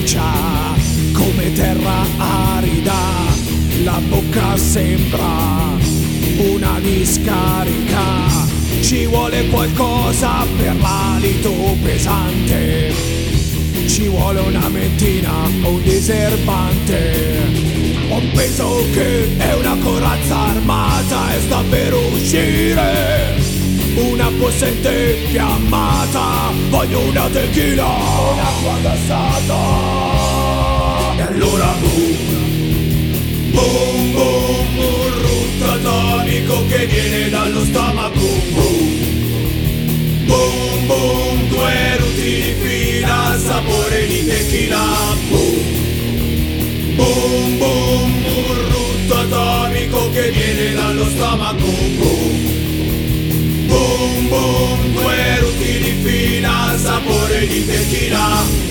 brucia come terra arida, la bocca sembra una discarica. Ci vuole qualcosa per l'alito pesante, ci vuole una mentina o un diserbante. Ho penso che è una corazza armata e sta per uscire una possente fiammata. Voglio una tequila, un'acqua gassata. E allora boom, boom, boom, un rutto atomico che viene dallo stomaco. Boom, boom, boom, 2 rutti di fila, sapore di tequila. Boom, boom, boom, un rutto atomico che viene dallo stomaco. Boom, boom, boom, 2 rutti di fila, sapore di tequila.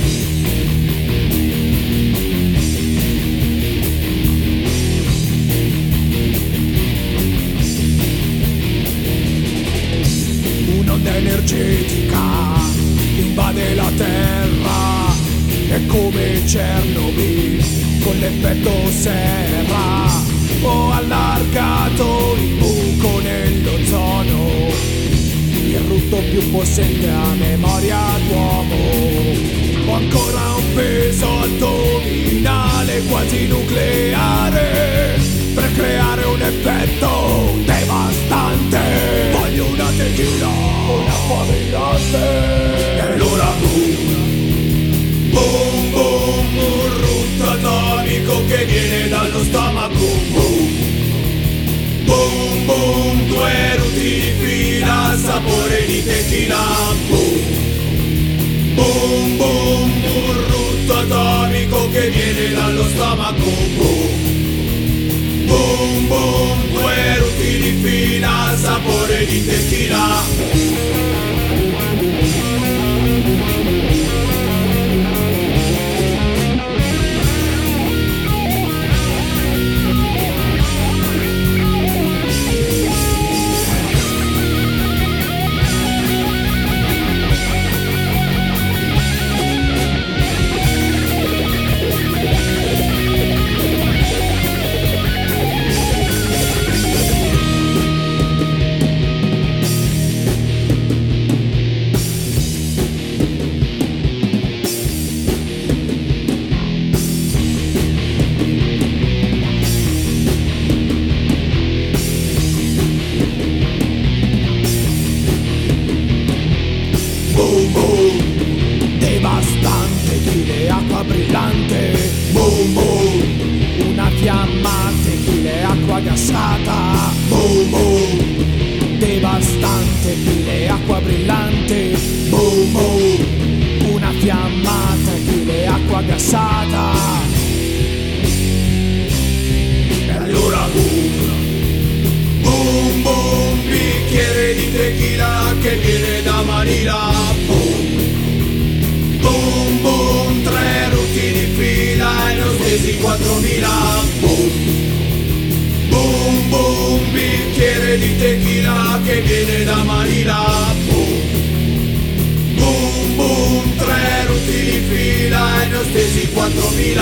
Un'onda energetica invade la terra, è come Chernobyl con l'effetto serra. Ho allargato il buco nell'ozono, il rutto più possente a memoria d'uomo. Ho ancora un peso addominale quasi nucleare per creare un effetto devastante. Voglio una tequila, un'acqua brillante. E allora boom, boom, boom, un rutto atomico che viene dallo stomaco. Boom, boom, boom, 2 rutti di fila, sapore di tequila. Boom, boom, boom, un rutto atomico che viene dallo stomaco. Boom, boom, boom, 2 rutti di fila, sapore di tequila. Boom, boom, devastante, tequila e acqua brillante. Boom, boom, una fiamma, tequila e acqua gassata. Boom, boom, devastante, tequila e acqua brillante. Boom, boom, una fiamma, tequila e acqua gassata. E allora boom, boom, boom, bicchiere di tequila che viene da Manila. Boom, boom, boom, 3 rutti di fila e ne ho spesi 4.000. Boom, boom, boom, bicchiere di tequila che viene da Manila. Boom, boom, boom, 3 rutti di fila e ne ho spesi 4.000.